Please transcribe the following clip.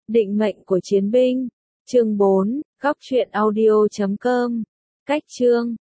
Định mệnh của chiến binh. Chương 4, góc truyện audio.com. Cách chương